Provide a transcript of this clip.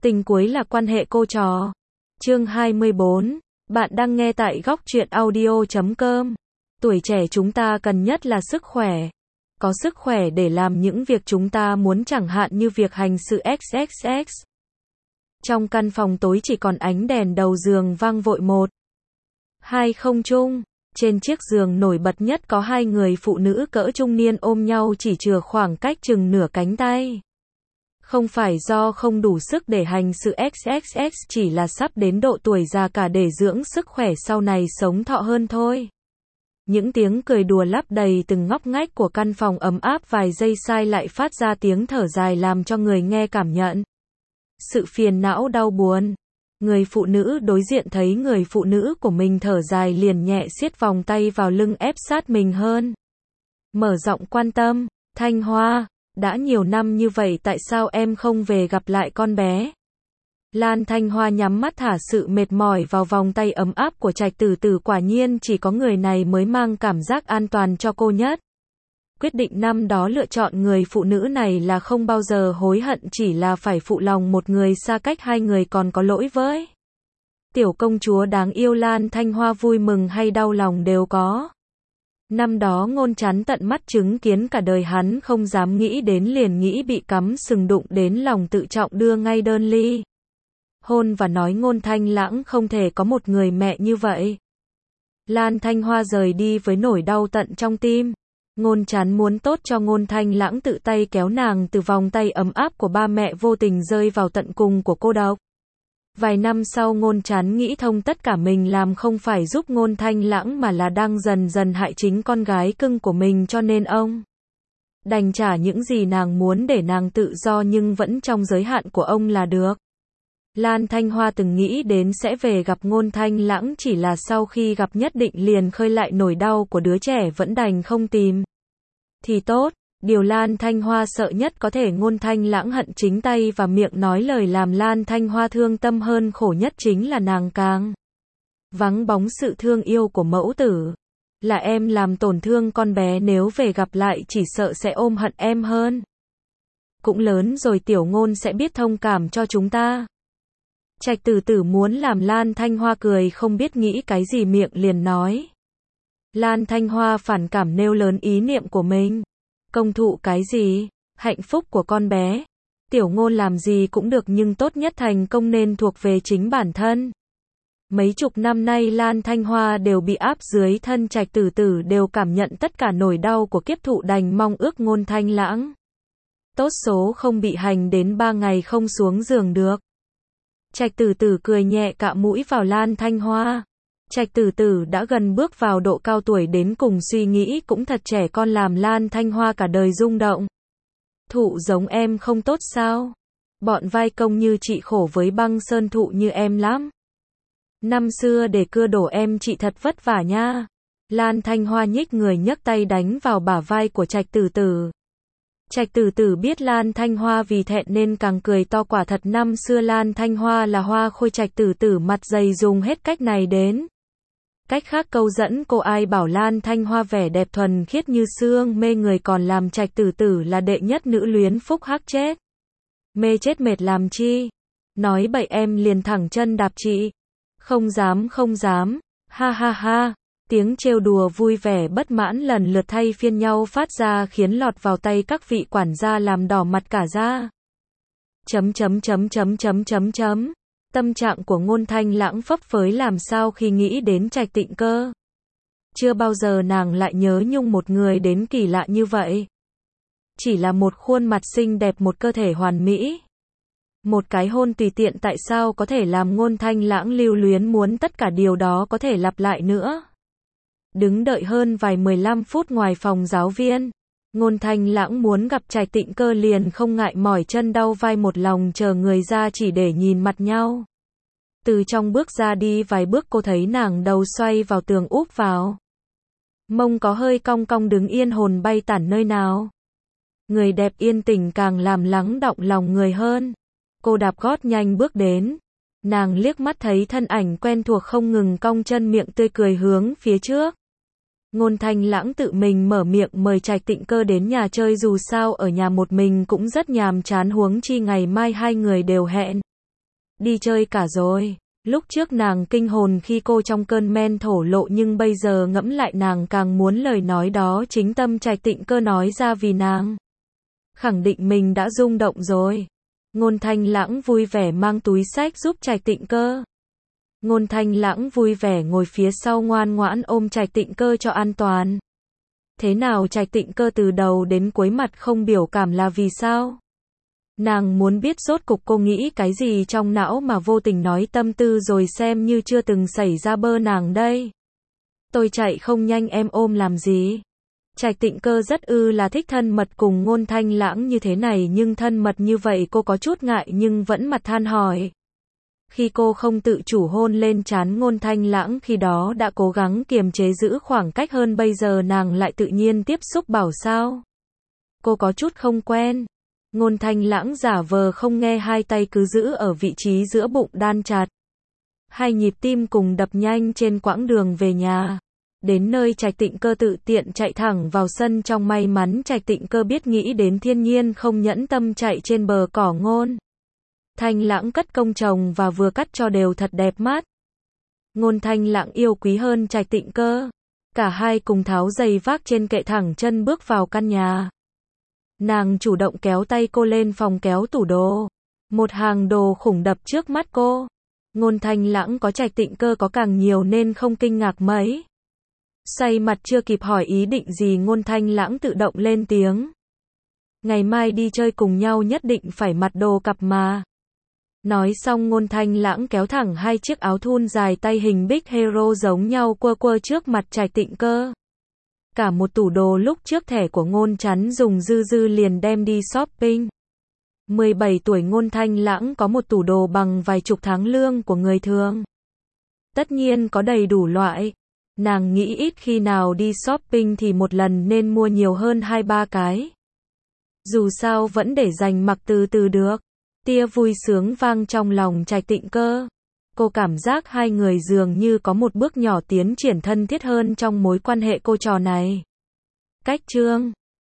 Tình cuối là quan hệ cô trò. Chương 24. Bạn đang nghe tại góc truyện audio.com. Tuổi trẻ chúng ta cần nhất là sức khỏe. Có sức khỏe để làm những việc chúng ta muốn, chẳng hạn như việc hành sự XXX. Trong căn phòng tối chỉ còn ánh đèn đầu giường vang vội một, hai không trung. Trên chiếc giường nổi bật nhất có hai người phụ nữ cỡ trung niên ôm nhau chỉ chừa khoảng cách chừng nửa cánh tay. Không phải do không đủ sức để hành sự XXX, chỉ là sắp đến độ tuổi già cả để dưỡng sức khỏe sau này sống thọ hơn thôi. Những tiếng cười đùa lắp đầy từng ngóc ngách của căn phòng ấm áp, vài giây sai lại phát ra tiếng thở dài làm cho người nghe cảm nhận sự phiền não đau buồn. Người phụ nữ đối diện thấy người phụ nữ của mình thở dài liền nhẹ siết vòng tay vào lưng ép sát mình hơn. Mở giọng quan tâm, Thanh Hoa, đã nhiều năm như vậy tại sao em không về gặp lại con bé? Lan Thanh Hoa nhắm mắt thả sự mệt mỏi vào vòng tay ấm áp của Trạch Tử Tử, quả nhiên chỉ có người này mới mang cảm giác an toàn cho cô nhất. Quyết định năm đó lựa chọn người phụ nữ này là không bao giờ hối hận, chỉ là phải phụ lòng một người, xa cách hai người còn có lỗi với tiểu công chúa đáng yêu. Lan Thanh Hoa vui mừng hay đau lòng đều có. Năm đó Ngôn Chắn tận mắt chứng kiến cả đời hắn không dám nghĩ đến, liền nghĩ bị cắm sừng, đụng đến lòng tự trọng đưa ngay đơn ly hôn và nói Ngôn Thanh Lãng không thể có một người mẹ như vậy. Lan Thanh Hoa rời đi với nỗi đau tận trong tim. Ngôn Chắn muốn tốt cho Ngôn Thanh Lãng, tự tay kéo nàng từ vòng tay ấm áp của ba mẹ, vô tình rơi vào tận cùng của cô độc. Vài năm sau Ngôn Chắn nghĩ thông, tất cả mình làm không phải giúp Ngôn Thanh Lãng mà là đang dần dần hại chính con gái cưng của mình, cho nên ông đành trả những gì nàng muốn để nàng tự do, nhưng vẫn trong giới hạn của ông là được. Lan Thanh Hoa từng nghĩ đến sẽ về gặp Ngôn Thanh Lãng, chỉ là sau khi gặp nhất định liền khơi lại nỗi đau của đứa trẻ, vẫn đành không tìm thì tốt. Điều Lan Thanh Hoa sợ nhất có thể Ngôn Thanh Lãng hận chính tay và miệng nói lời làm Lan Thanh Hoa thương tâm hơn khổ nhất chính là nàng càng vắng bóng sự thương yêu của mẫu tử. Là em làm tổn thương con bé, nếu về gặp lại chỉ sợ sẽ ôm hận em hơn. Cũng lớn rồi, tiểu Ngôn sẽ biết thông cảm cho chúng ta. Trạch Tử Tử muốn làm Lan Thanh Hoa cười, không biết nghĩ cái gì miệng liền nói. Lan Thanh Hoa phản cảm nêu lớn ý niệm của mình. Công thụ cái gì? Hạnh phúc của con bé. Tiểu Ngôn làm gì cũng được, nhưng tốt nhất thành công nên thuộc về chính bản thân. Mấy chục năm nay Lan Thanh Hoa đều bị áp dưới thân Trạch Tử Tử, đều cảm nhận tất cả nỗi đau của kiếp thụ, đành mong ước Ngôn Thanh Lãng tốt số không bị hành đến 3 ngày không xuống giường được. Trạch Tử Tử cười nhẹ cạ mũi vào Lan Thanh Hoa. Trạch Tử Tử đã gần bước vào độ cao tuổi, đến cùng suy nghĩ cũng thật trẻ con, làm Lan Thanh Hoa cả đời rung động. Thụ giống em không tốt sao? Bọn vai công như chị khổ với băng sơn thụ như em lắm. Năm xưa để cưa đổ em chị thật vất vả nha. Lan Thanh Hoa nhích người nhấc tay đánh vào bả vai của Trạch Tử Tử. Trạch Tử Tử biết Lan Thanh Hoa vì thẹn nên càng cười to, quả thật năm xưa Lan Thanh Hoa là hoa khôi. Trạch Tử Tử mặt dày dùng hết cách này đến cách khác câu dẫn cô, ai bảo Lan Thanh Hoa vẻ đẹp thuần khiết như sương mê người, còn làm Trạch Tử Tử là đệ nhất nữ luyến phúc hắc chết. Mê chết mệt làm chi? Nói bậy em liền thẳng chân đạp chị. Không dám không dám, ha ha ha. Tiếng trêu đùa vui vẻ bất mãn lần lượt thay phiên nhau phát ra, khiến lọt vào tay các vị quản gia làm đỏ mặt cả da. Tâm trạng của Ngôn Thanh Lãng phấp phới làm sao khi nghĩ đến Trạch Tịnh Cơ. Chưa bao giờ nàng lại nhớ nhung một người đến kỳ lạ như vậy. Chỉ là một khuôn mặt xinh đẹp, một cơ thể hoàn mỹ, một cái hôn tùy tiện, tại sao có thể làm Ngôn Thanh Lãng lưu luyến, muốn tất cả điều đó có thể lặp lại nữa. Đứng đợi hơn vài 15 phút ngoài phòng giáo viên. Ngôn Thanh Lãng muốn gặp Trạch Tịnh Cơ liền không ngại mỏi chân đau vai, một lòng chờ người ra chỉ để nhìn mặt nhau. Từ trong bước ra đi vài bước, cô thấy nàng đầu xoay vào tường úp vào. Mông có hơi cong cong đứng yên, hồn bay tản nơi nào. Người đẹp yên tĩnh càng làm lắng động lòng người hơn. Cô đạp gót nhanh bước đến. Nàng liếc mắt thấy thân ảnh quen thuộc không ngừng cong chân, miệng tươi cười hướng phía trước. Ngôn Thanh Lãng tự mình mở miệng mời Trạch Tịnh Cơ đến nhà chơi, dù sao ở nhà một mình cũng rất nhàm chán, huống chi ngày mai hai người đều hẹn Đi chơi cả rồi. Lúc trước nàng kinh hồn khi cô trong cơn men thổ lộ, nhưng bây giờ ngẫm lại nàng càng muốn lời nói đó chính Tâm Trạch Tịnh Cơ nói ra, vì nàng khẳng định mình đã rung động rồi. Ngôn Thanh Lãng vui vẻ mang túi sách giúp Trạch Tịnh Cơ. Ngôn Thanh Lãng vui vẻ ngồi phía sau ngoan ngoãn ôm Trạch Tịnh Cơ cho an toàn. Thế nào Trạch Tịnh Cơ từ đầu đến cuối mặt không biểu cảm là vì sao? Nàng muốn biết rốt cục cô nghĩ cái gì trong não mà vô tình nói tâm tư rồi xem như chưa từng xảy ra bơ nàng đây. Tôi chạy không nhanh em ôm làm gì? Trạch Tịnh Cơ rất là thích thân mật cùng Ngôn Thanh Lãng như thế này, nhưng thân mật như vậy cô có chút ngại nhưng vẫn mặt than hỏi. Khi cô không tự chủ hôn lên trán Ngôn Thanh Lãng khi đó đã cố gắng kiềm chế giữ khoảng cách hơn, bây giờ nàng lại tự nhiên tiếp xúc bảo sao? Cô có chút không quen. Ngôn Thanh Lãng giả vờ không nghe, hai tay cứ giữ ở vị trí giữa bụng đan chặt. Hai nhịp tim cùng đập nhanh trên quãng đường về nhà. Đến nơi Trạch Tịnh Cơ tự tiện chạy thẳng vào sân trong, may mắn Trạch Tịnh Cơ biết nghĩ đến thiên nhiên không nhẫn tâm chạy trên bờ cỏ. Ngôn Thanh Lãng cất công trồng và vừa cắt cho đều thật đẹp mắt. Ngôn Thanh Lãng yêu quý hơn Trạch Tịnh Cơ. Cả hai cùng tháo giày vác trên kệ thẳng chân bước vào căn nhà. Nàng chủ động kéo tay cô lên phòng kéo tủ đồ. Một hàng đồ khủng đập trước mắt cô. Ngôn Thanh Lãng có Trạch Tịnh Cơ có càng nhiều nên không kinh ngạc mấy. Say mặt chưa kịp hỏi ý định gì, Ngôn Thanh Lãng tự động lên tiếng. Ngày mai đi chơi cùng nhau nhất định phải mặc đồ cặp mà. Nói xong Ngôn Thanh Lãng kéo thẳng hai chiếc áo thun dài tay hình Big Hero giống nhau quơ quơ trước mặt Trạch Tịnh Cơ. Cả một tủ đồ lúc trước thẻ của Ngôn Chắn dùng dư liền đem đi shopping. 17 tuổi Ngôn Thanh Lãng có một tủ đồ bằng vài chục tháng lương của người thường. Tất nhiên có đầy đủ loại. Nàng nghĩ ít khi nào đi shopping thì một lần nên mua nhiều hơn 2-3 cái. Dù sao vẫn để dành mặc từ từ được. Tia vui sướng vang trong lòng Trạch Tịnh Cơ. Cô cảm giác hai người dường như có một bước nhỏ tiến triển thân thiết hơn trong mối quan hệ cô trò này. Cách chương